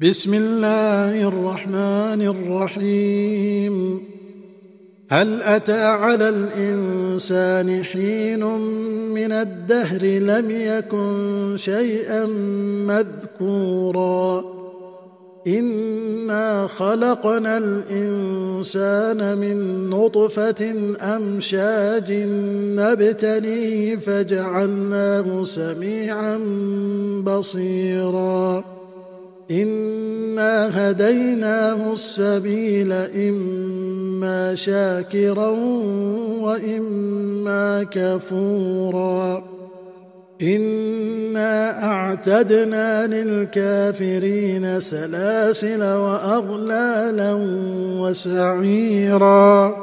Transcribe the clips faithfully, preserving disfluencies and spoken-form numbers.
بسم الله الرحمن الرحيم. هل أتى على الإنسان حين من الدهر لم يكن شيئا مذكورا إنا خلقنا الإنسان من نطفة أمشاج نبتليه فجعلناه سميعا بصيرا إنا هديناه السبيل إما شاكرا وإما كفورا إنا أعتدنا للكافرين سلاسل وأغلالا وسعيرا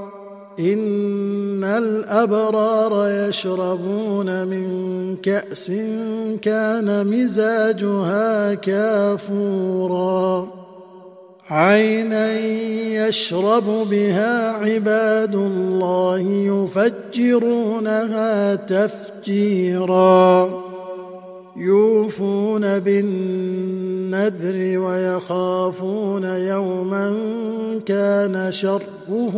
إن الأبرار يشربون من كأس كان مزاجها كافورا عينا يشرب بها عباد الله يفجرونها تفجيرا يوفون بالنذر ويخافون يوما كان شره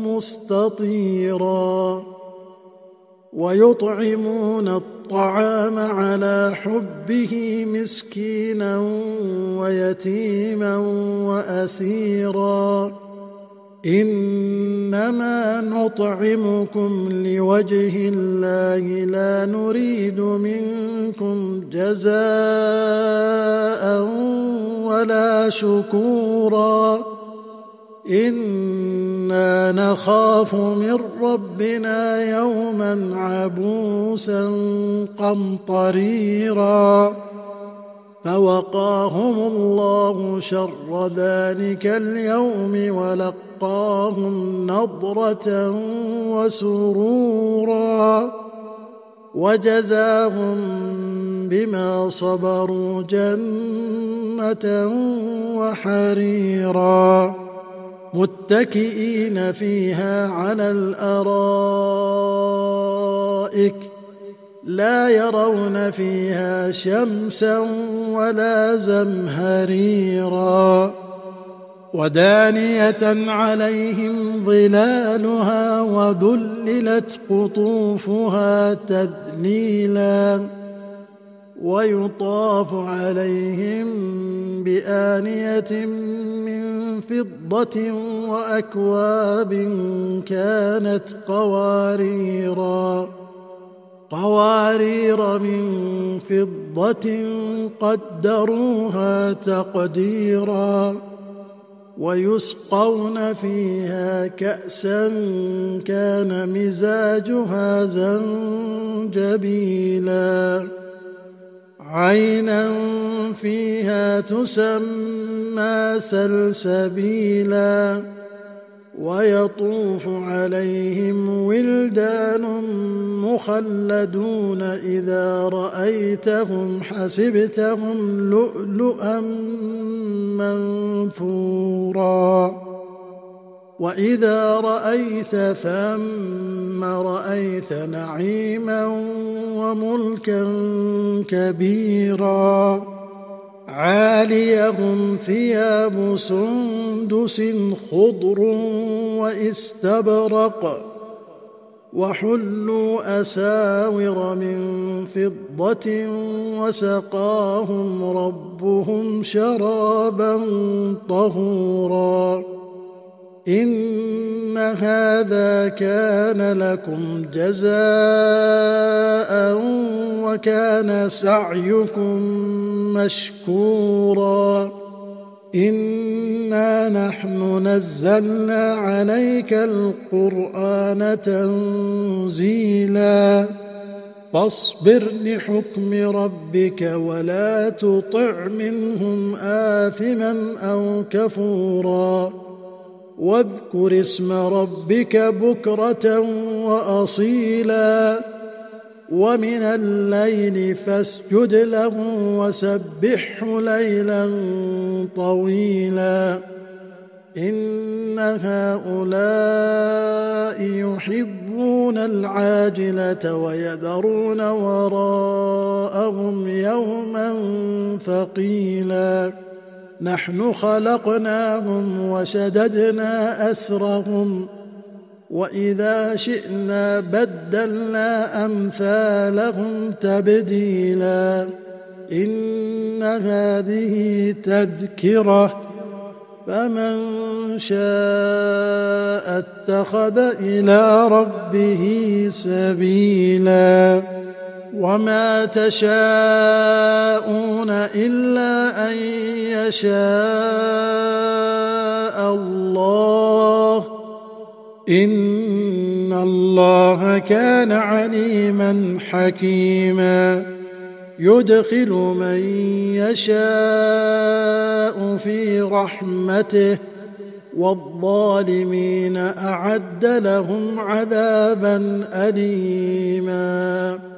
مستطيرا ويطعمون الطعام على حبه مسكينا ويتيما وأسيرا إنما نطعمكم لوجه الله لا نريد منكم جزاء ولا شكورا إنا نخاف من ربنا يوما عبوسا قمطريرا فوقاهم الله شر ذلك اليوم ولقاهم نضرة وسرورا وجزاهم بما صبروا جنة وحريرا متكئين فيها على الأرائك لا يرون فيها شمسا ولا زمهريرا ودانية عليهم ظلالها وذللت قطوفها تذليلا ويطاف عليهم بآنية من فضة وأكواب كانت قواريرا قوارير من فضة قدروها تقديرا ويسقون فيها كأسا كان مزاجها زنجبيلا عينا فيها تسمى سلسبيلا ويطوف عليهم ولدان مخلدون إذا رأيتهم حسبتهم لؤلؤا منثورا وإذا رأيت ثم رأيت نعيما وملكا كبيرا عاليهم ثياب سندس خضر واستبرق وحلوا أساور من فضة وسقاهم ربهم شرابا طهورا إن هذا كان لكم جزاء وكان سعيكم مشكورا إنا نحن نزلنا عليك القرآن تنزيلا فاصبر لحكم ربك ولا تطع منهم آثما أو كفورا واذكر اسم ربك بكرة وأصيلا ومن الليل فاسجد له وسبحه ليلا طويلا إن هؤلاء يحبون العاجلة ويذرون وراءهم يوما ثقيلا نحن خلقناهم وشددنا أسرهم وإذا شئنا بدلنا أمثالهم تبديلا إن هذه تذكرة فمن شاء اتخذ إلى ربه سبيلا وما تشاءون إلا أن يشاء الله إن الله كان عليما حكيما يدخل من يشاء في رحمته والظالمين أعد لهم عذابا أليما